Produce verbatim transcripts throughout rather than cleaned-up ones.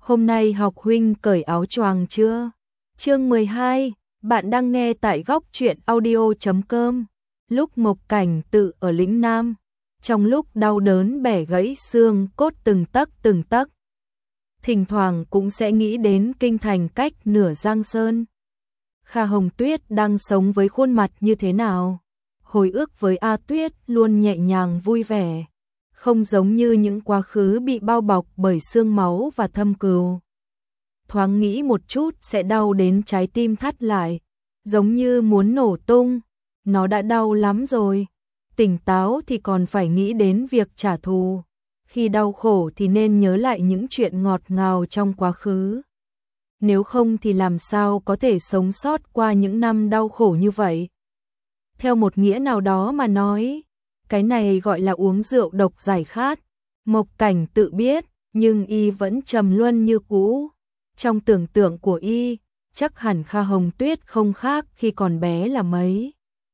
Hôm nay học huynh cởi áo choàng chưa? Chương mười hai, bạn đang nghe tại góc truyện audio chấm com. Lúc Mộc Cảnh Tự ở lĩnh Nam, trong lúc đau đớn bẻ gãy xương cốt từng tấc từng tấc, thỉnh thoảng cũng sẽ nghĩ đến kinh thành cách nửa Giang Sơn. Kha Hồng Tuyết đang sống với khuôn mặt như thế nào? Hồi ức với A Tuyết luôn nhẹ nhàng vui vẻ, không giống như những quá khứ bị bao bọc bởi xương máu và thâm cừu. Thoáng nghĩ một chút sẽ đau đến trái tim thắt lại, giống như muốn nổ tung. Nó đã đau lắm rồi. Tỉnh táo thì còn phải nghĩ đến việc trả thù. Khi đau khổ thì nên nhớ lại những chuyện ngọt ngào trong quá khứ. Nếu không thì làm sao có thể sống sót qua những năm đau khổ như vậy? Theo một nghĩa nào đó mà nói, cái này gọi là uống rượu độc giải khát. Mộc Cảnh Tự biết, nhưng y vẫn trầm luân như cũ. Trong tưởng tượng của y, chắc hẳn Kha Hồng Tuyết không khác khi còn bé là mấy.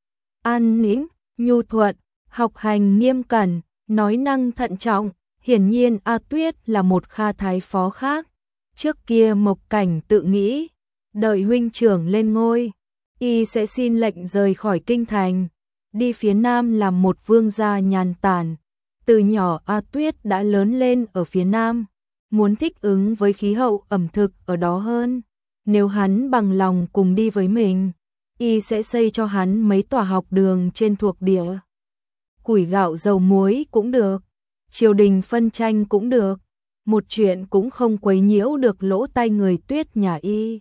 An nĩnh, nhu thuận, học hành nghiêm cẩn, nói năng thận trọng. Hiển nhiên A Tuyết là một Kha thái phó khác. Trước kia Mộc Cảnh Tự nghĩ, đợi huynh trưởng lên ngôi, y sẽ xin lệnh rời khỏi kinh thành, đi phía Nam làm một vương gia nhàn tản. Từ nhỏ A Tuyết đã lớn lên ở phía Nam, muốn thích ứng với khí hậu ẩm thực ở đó hơn. Nếu hắn bằng lòng cùng đi với mình, y sẽ xây cho hắn mấy tòa học đường trên thuộc địa. Củi gạo dầu muối cũng được, triều đình phân tranh cũng được, một chuyện cũng không quấy nhiễu được lỗ tai người Tuyết nhà y.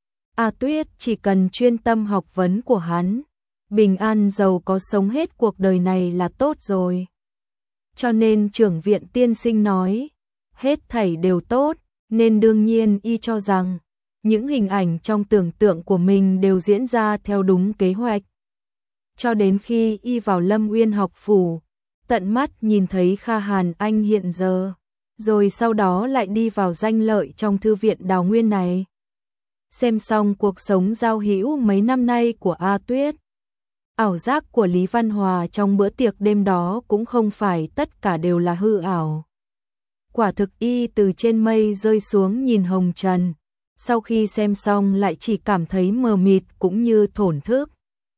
A Tuyết chỉ cần chuyên tâm học vấn của hắn, bình an giàu có sống hết cuộc đời này là tốt rồi. Cho nên trưởng viện tiên sinh nói, hết thảy đều tốt, nên đương nhiên y cho rằng những hình ảnh trong tưởng tượng của mình đều diễn ra theo đúng kế hoạch. Cho đến khi y vào Lâm Uyên học phủ, tận mắt nhìn thấy Kha Hàn Anh hiện giờ, rồi sau đó lại đi vào danh lợi trong thư viện Đào Nguyên này. Xem xong cuộc sống giao hữu mấy năm nay của A Tuyết, ảo giác của Lý Văn Hòa trong bữa tiệc đêm đó cũng không phải tất cả đều là hư ảo. Quả thực y từ trên mây rơi xuống nhìn hồng trần, sau khi xem xong lại chỉ cảm thấy mờ mịt cũng như thổn thức.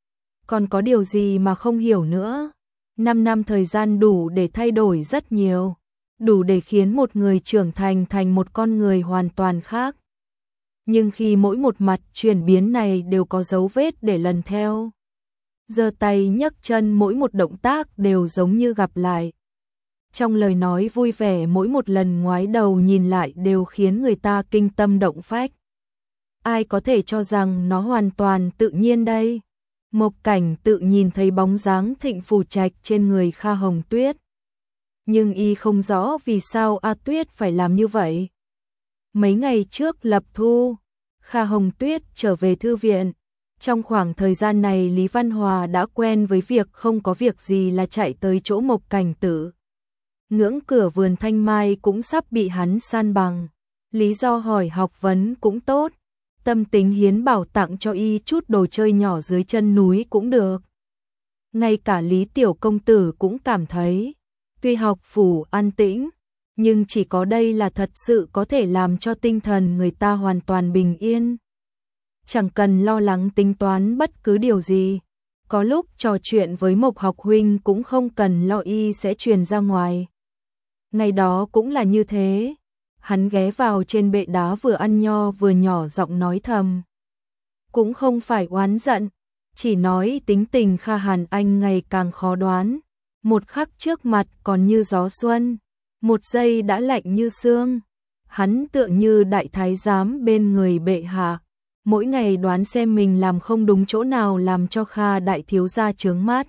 Còn có điều gì mà không hiểu nữa? Năm năm thời gian đủ để thay đổi rất nhiều, đủ để khiến một người trưởng thành thành một con người hoàn toàn khác. Nhưng khi mỗi một mặt chuyển biến này đều có dấu vết để lần theo, giơ tay nhấc chân mỗi một động tác đều giống như gặp lại. Trong lời nói vui vẻ mỗi một lần ngoái đầu nhìn lại đều khiến người ta kinh tâm động phách. Ai có thể cho rằng nó hoàn toàn tự nhiên đây? Mộc Cảnh Tự nhìn thấy bóng dáng Thịnh Phù Trạch trên người Kha Hồng Tuyết. Nhưng y không rõ vì sao A Tuyết phải làm như vậy. Mấy ngày trước lập thu, Kha Hồng Tuyết trở về thư viện. Trong khoảng thời gian này Lý Văn Hòa đã quen với việc không có việc gì là chạy tới chỗ Mộc Cảnh Tự. Ngưỡng cửa vườn thanh mai cũng sắp bị hắn san bằng. Lý do hỏi học vấn cũng tốt. Tâm tính hiến bảo tặng cho y chút đồ chơi nhỏ dưới chân núi cũng được. Ngay cả Lý Tiểu Công Tử cũng cảm thấy, tuy học phủ an tĩnh, nhưng chỉ có đây là thật sự có thể làm cho tinh thần người ta hoàn toàn bình yên. Chẳng cần lo lắng tính toán bất cứ điều gì. Có lúc trò chuyện với Mộc học huynh cũng không cần lo y sẽ truyền ra ngoài. Ngày đó cũng là như thế. Hắn ghé vào trên bệ đá vừa ăn nho vừa nhỏ giọng nói thầm. Cũng không phải oán giận, chỉ nói tính tình Kha Hàn Anh ngày càng khó đoán. Một khắc trước mặt còn như gió xuân, một giây đã lạnh như xương. Hắn tựa như đại thái giám bên người bệ hạ, mỗi ngày đoán xem mình làm không đúng chỗ nào làm cho Kha đại thiếu gia chướng mắt.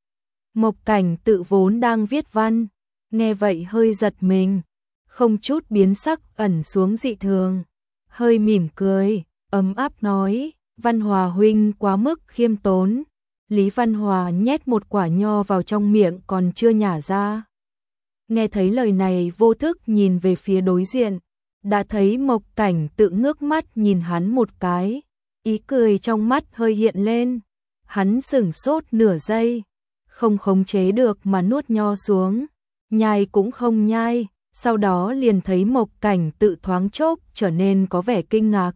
Mộc Cảnh Tự vốn đang viết văn, nghe vậy hơi giật mình, không chút biến sắc ẩn xuống dị thường, hơi mỉm cười, ấm áp nói, Văn Hòa huynh quá mức khiêm tốn. Lý Văn Hòa nhét một quả nho vào trong miệng còn chưa nhả ra. Nghe thấy lời này vô thức nhìn về phía đối diện, đã thấy Mộc Cảnh Tự ngước mắt nhìn hắn một cái, ý cười trong mắt hơi hiện lên. Hắn sửng sốt nửa giây, không khống chế được mà nuốt nho xuống, nhai cũng không nhai, sau đó liền thấy Mộc Cảnh Tự thoáng chốc trở nên có vẻ kinh ngạc.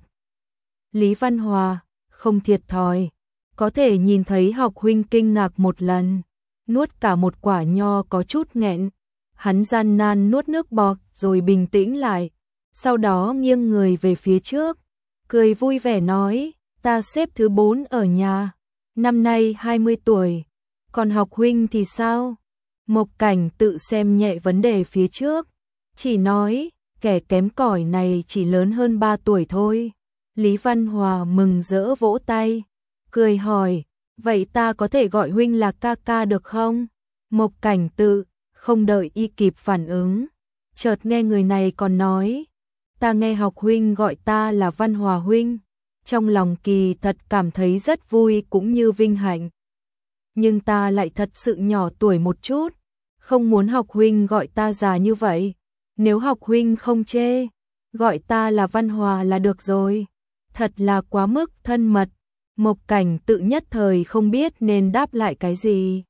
Lý Văn Hòa, không thiệt thòi, có thể nhìn thấy học huynh kinh ngạc một lần, nuốt cả một quả nho có chút nghẹn, hắn gian nan nuốt nước bọt rồi bình tĩnh lại, sau đó nghiêng người về phía trước, cười vui vẻ nói, ta xếp thứ bốn ở nhà, năm nay hai mươi tuổi, còn học huynh thì sao? Mộc Cảnh Tự xem nhẹ vấn đề phía trước, chỉ nói, kẻ kém cỏi này chỉ lớn hơn ba tuổi thôi. Lý Văn Hòa mừng rỡ vỗ tay, cười hỏi, vậy ta có thể gọi huynh là ca ca được không? Mộc Cảnh Tự, không đợi y kịp phản ứng, chợt nghe người này còn nói, ta nghe học huynh gọi ta là Văn Hòa huynh, trong lòng kỳ thật cảm thấy rất vui cũng như vinh hạnh. Nhưng ta lại thật sự nhỏ tuổi một chút, không muốn học huynh gọi ta già như vậy, nếu học huynh không chê, gọi ta là Văn Hòa là được rồi. Thật là quá mức thân mật, Mộc Cảnh Tự nhất thời không biết nên đáp lại cái gì.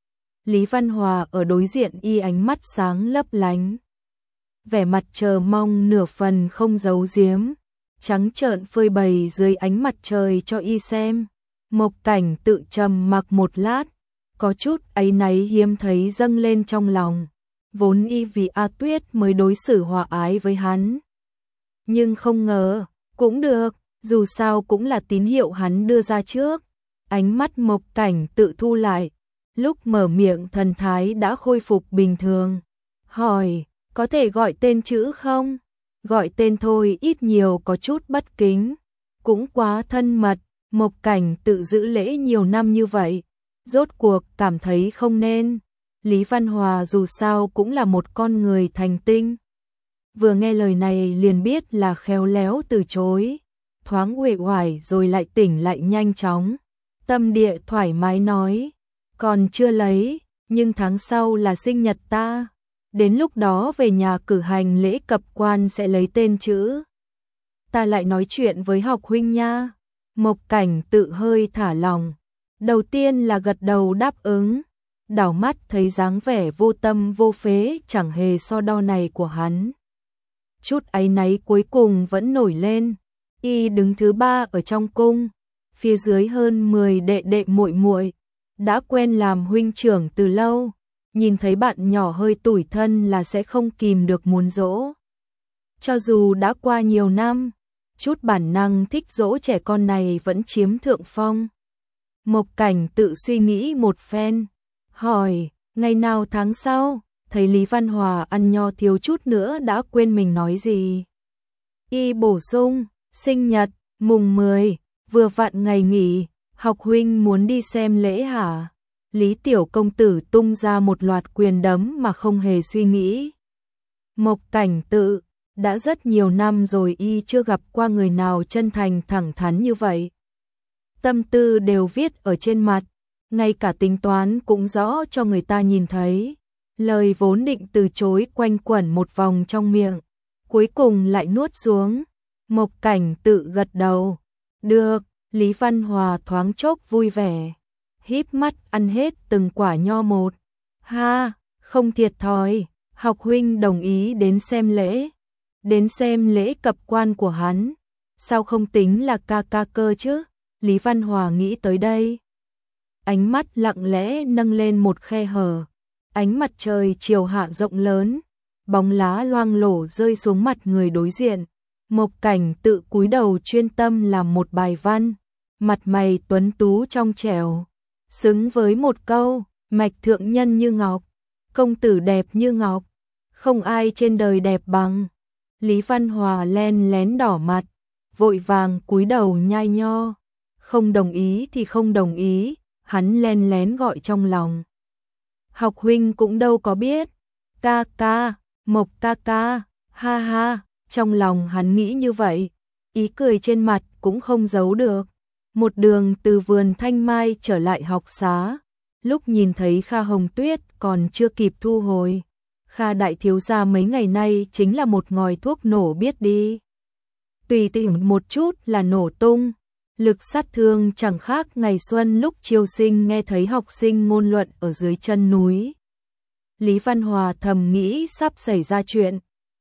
Lý Văn Hòa ở đối diện y ánh mắt sáng lấp lánh, vẻ mặt chờ mong nửa phần không giấu giếm, trắng trợn phơi bày dưới ánh mặt trời cho y xem. Mộc Cảnh Tự trầm mặc một lát, có chút áy náy hiếm thấy dâng lên trong lòng, vốn y vì A Tuyết mới đối xử hòa ái với hắn. Nhưng không ngờ, cũng được, dù sao cũng là tín hiệu hắn đưa ra trước. Ánh mắt Mộc Cảnh Tự thu lại, lúc mở miệng thần thái đã khôi phục bình thường. Hỏi, có thể gọi tên chữ không? Gọi tên thôi ít nhiều có chút bất kính, cũng quá thân mật. Mộc Cảnh Tự giữ lễ nhiều năm như vậy, rốt cuộc cảm thấy không nên. Lý Văn Hòa dù sao cũng là một con người thành tinh, vừa nghe lời này liền biết là khéo léo từ chối, thoáng uể oải rồi lại tỉnh lại nhanh chóng, tâm địa thoải mái nói, còn chưa lấy, nhưng tháng sau là sinh nhật ta, đến lúc đó về nhà cử hành lễ cập quan sẽ lấy tên chữ. Ta lại nói chuyện với học huynh nha. Mộc Cảnh Tự hơi thả lòng, đầu tiên là gật đầu đáp ứng, đảo mắt thấy dáng vẻ vô tâm vô phế chẳng hề so đo này của hắn. Chút áy náy cuối cùng vẫn nổi lên, y đứng thứ ba ở trong cung, phía dưới hơn mười đệ đệ muội muội, đã quen làm huynh trưởng từ lâu, nhìn thấy bạn nhỏ hơi tủi thân là sẽ không kìm được muốn dỗ. Cho dù đã qua nhiều năm, chút bản năng thích dỗ trẻ con này vẫn chiếm thượng phong. Mộc Cảnh Tự suy nghĩ một phen, hỏi, ngày nào tháng sau? Thấy Lý Văn Hòa ăn nho thiếu chút nữa đã quên mình nói gì. Y bổ sung, sinh nhật, mùng mười, vừa vặn ngày nghỉ, học huynh muốn đi xem lễ hả? Lý Tiểu Công Tử tung ra một loạt quyền đấm mà không hề suy nghĩ. Mộc Cảnh Tự, đã rất nhiều năm rồi y chưa gặp qua người nào chân thành thẳng thắn như vậy. Tâm tư đều viết ở trên mặt, ngay cả tính toán cũng rõ cho người ta nhìn thấy. Lời vốn định từ chối quanh quẩn một vòng trong miệng, cuối cùng lại nuốt xuống. Mộc Cảnh Tự gật đầu. Được, Lý Văn Hòa thoáng chốc vui vẻ, híp mắt ăn hết từng quả nho một. Ha, không thiệt thòi, học huynh đồng ý đến xem lễ. Đến xem lễ cập quan của hắn, sao không tính là ca ca cơ chứ? Lý Văn Hòa nghĩ tới đây, ánh mắt lặng lẽ nâng lên một khe hở. Ánh mặt trời chiều hạ rộng lớn, bóng lá loang lổ rơi xuống mặt người đối diện. Mộc Cảnh Tự cúi đầu chuyên tâm làm một bài văn, mặt mày tuấn tú trong trẻo, xứng với một câu, mạch thượng nhân như ngọc, công tử đẹp như ngọc, không ai trên đời đẹp bằng. Lý Văn Hòa len lén đỏ mặt, vội vàng cúi đầu nhai nho, không đồng ý thì không đồng ý, hắn len lén gọi trong lòng. Học huynh cũng đâu có biết, ca ca, Mộc ca ca, ha ha, trong lòng hắn nghĩ như vậy, ý cười trên mặt cũng không giấu được. Một đường từ vườn Thanh Mai trở lại học xá, lúc nhìn thấy Kha Hồng Tuyết còn chưa kịp thu hồi. Kha đại thiếu gia mấy ngày nay chính là một ngòi thuốc nổ biết đi. Tùy tiện một chút là nổ tung, lực sát thương chẳng khác ngày xuân lúc chiêu sinh nghe thấy học sinh ngôn luận ở dưới chân núi. Lý Văn Hòa thầm nghĩ sắp xảy ra chuyện,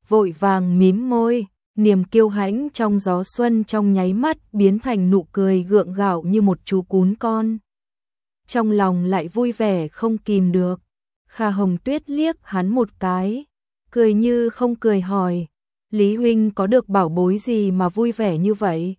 vội vàng mím môi, niềm kiêu hãnh trong gió xuân trong nháy mắt biến thành nụ cười gượng gạo như một chú cún con. Trong lòng lại vui vẻ không kìm được. Kha Hồng Tuyết liếc hắn một cái, cười như không cười hỏi, Lý huynh có được bảo bối gì mà vui vẻ như vậy?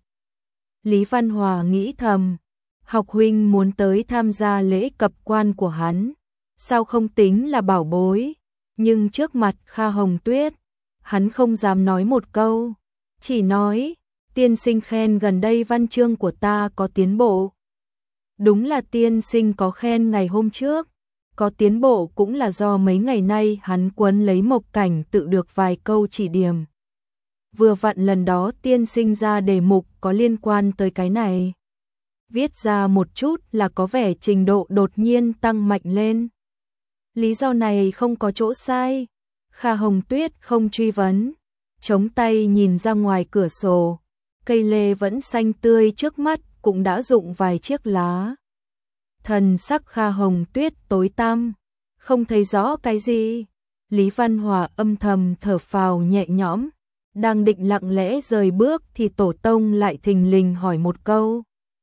Lý Văn Hòa nghĩ thầm, học huynh muốn tới tham gia lễ cập quan của hắn, sao không tính là bảo bối, nhưng trước mặt Kha Hồng Tuyết, hắn không dám nói một câu, chỉ nói, tiên sinh khen gần đây văn chương của ta có tiến bộ. Đúng là tiên sinh có khen ngày hôm trước, có tiến bộ cũng là do mấy ngày nay hắn quấn lấy Mộc Cảnh Tự được vài câu chỉ điểm. Vừa vặn lần đó tiên sinh ra đề mục có liên quan tới cái này. Viết ra một chút là có vẻ trình độ đột nhiên tăng mạnh lên. Lý do này không có chỗ sai. Kha Hồng Tuyết không truy vấn, chống tay nhìn ra ngoài cửa sổ, cây lê vẫn xanh tươi trước mắt cũng đã rụng vài chiếc lá. Thần sắc Kha Hồng Tuyết tối tăm, không thấy rõ cái gì. Lý Văn Hòa âm thầm thở phào nhẹ nhõm, đang định lặng lẽ rời bước thì tổ tông lại thình lình hỏi một câu.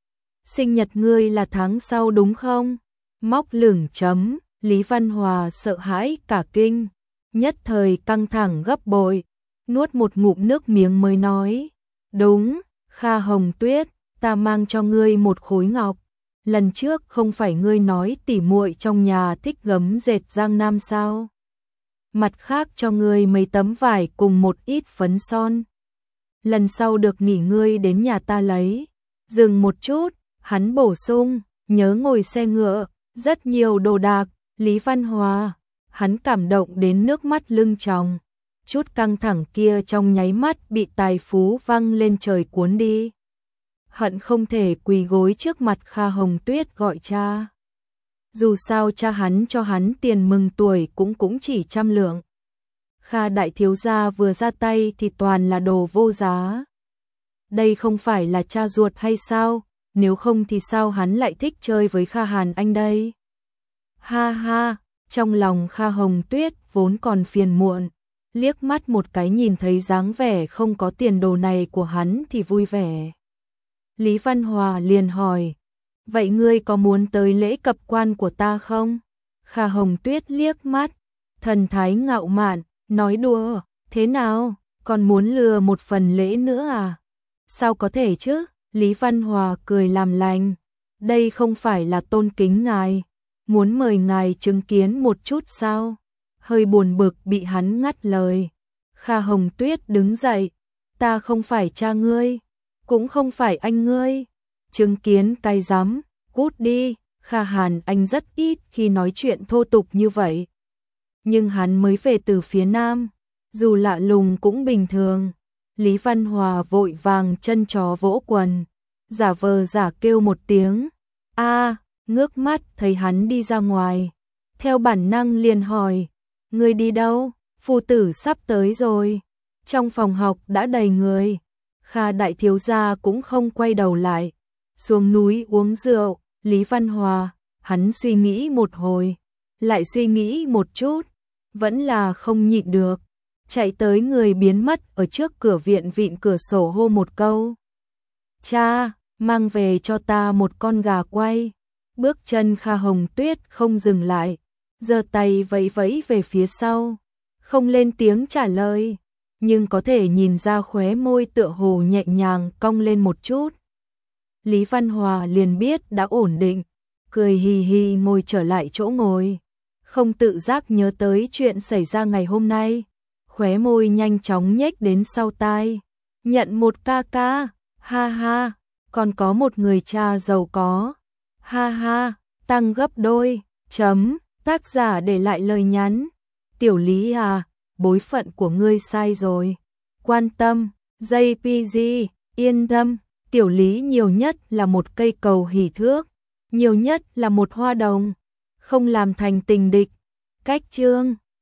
Sinh nhật ngươi là tháng sau đúng không? Móc lửng chấm, Lý Văn Hòa sợ hãi cả kinh, nhất thời căng thẳng gấp bội, nuốt một ngụm nước miếng mới nói. Đúng, Kha Hồng Tuyết, ta mang cho ngươi một khối ngọc. Lần trước không phải ngươi nói tỉ muội trong nhà thích gấm dệt Giang Nam sao? Mặt khác cho ngươi mấy tấm vải cùng một ít phấn son. Lần sau được nghỉ ngươi đến nhà ta lấy. Dừng một chút, hắn bổ sung, nhớ ngồi xe ngựa, rất nhiều đồ đạc. Lý Văn Hòa, hắn cảm động đến nước mắt lưng tròng. Chút căng thẳng kia trong nháy mắt bị tài phú văng lên trời cuốn đi. Hận không thể quỳ gối trước mặt Kha Hồng Tuyết gọi cha. Dù sao cha hắn cho hắn tiền mừng tuổi cũng cũng chỉ trăm lượng. Kha đại thiếu gia vừa ra tay thì toàn là đồ vô giá. Đây không phải là cha ruột hay sao? Nếu không thì sao hắn lại thích chơi với Kha Hàn Anh đây? Ha ha, trong lòng Kha Hồng Tuyết vốn còn phiền muộn, liếc mắt một cái nhìn thấy dáng vẻ không có tiền đồ này của hắn thì vui vẻ. Lý Văn Hòa liền hỏi, vậy ngươi có muốn tới lễ cập quan của ta không? Kha Hồng Tuyết liếc mắt, thần thái ngạo mạn, nói đùa, thế nào, còn muốn lừa một phần lễ nữa à? Sao có thể chứ? Lý Văn Hòa cười làm lành, đây không phải là tôn kính ngài, muốn mời ngài chứng kiến một chút sao? Hơi buồn bực bị hắn ngắt lời. Kha Hồng Tuyết đứng dậy, ta không phải cha ngươi, cũng không phải anh ngươi, chứng kiến cái rắm, cút đi. Kha Hàn Anh rất ít khi nói chuyện thô tục như vậy, nhưng hắn mới về từ phía Nam, dù lạ lùng cũng bình thường. Lý Văn Hòa vội vàng chân chó vỗ quần, giả vờ giả kêu một tiếng, a, ngước mắt thấy hắn đi ra ngoài, theo bản năng liền hỏi, ngươi đi đâu? Phu tử sắp tới rồi. Trong phòng học đã đầy người. Kha đại thiếu gia cũng không quay đầu lại, xuống núi uống rượu. Lý Văn Hòa, hắn suy nghĩ một hồi, lại suy nghĩ một chút, vẫn là không nhịn được, chạy tới người biến mất ở trước cửa viện vịn cửa sổ hô một câu. Cha, mang về cho ta một con gà quay. Bước chân Kha Hồng Tuyết không dừng lại, giơ tay vẫy vẫy về phía sau, không lên tiếng trả lời, nhưng có thể nhìn ra khóe môi tựa hồ nhẹ nhàng cong lên một chút. Lý Văn Hòa liền biết đã ổn định, cười hì hì ngồi trở lại chỗ ngồi, không tự giác nhớ tới chuyện xảy ra ngày hôm nay, khóe môi nhanh chóng nhếch đến sau tai, nhận một ca ca, ha ha, còn có một người cha giàu có, ha ha, tăng gấp đôi, chấm, tác giả để lại lời nhắn, tiểu Lý à, bối phận của ngươi sai rồi, quan tâm, gi pê giê, yên tâm, tiểu Lý nhiều nhất là một cây cầu hỷ thước, nhiều nhất là một hoa đồng, không làm thành tình địch, cách chương.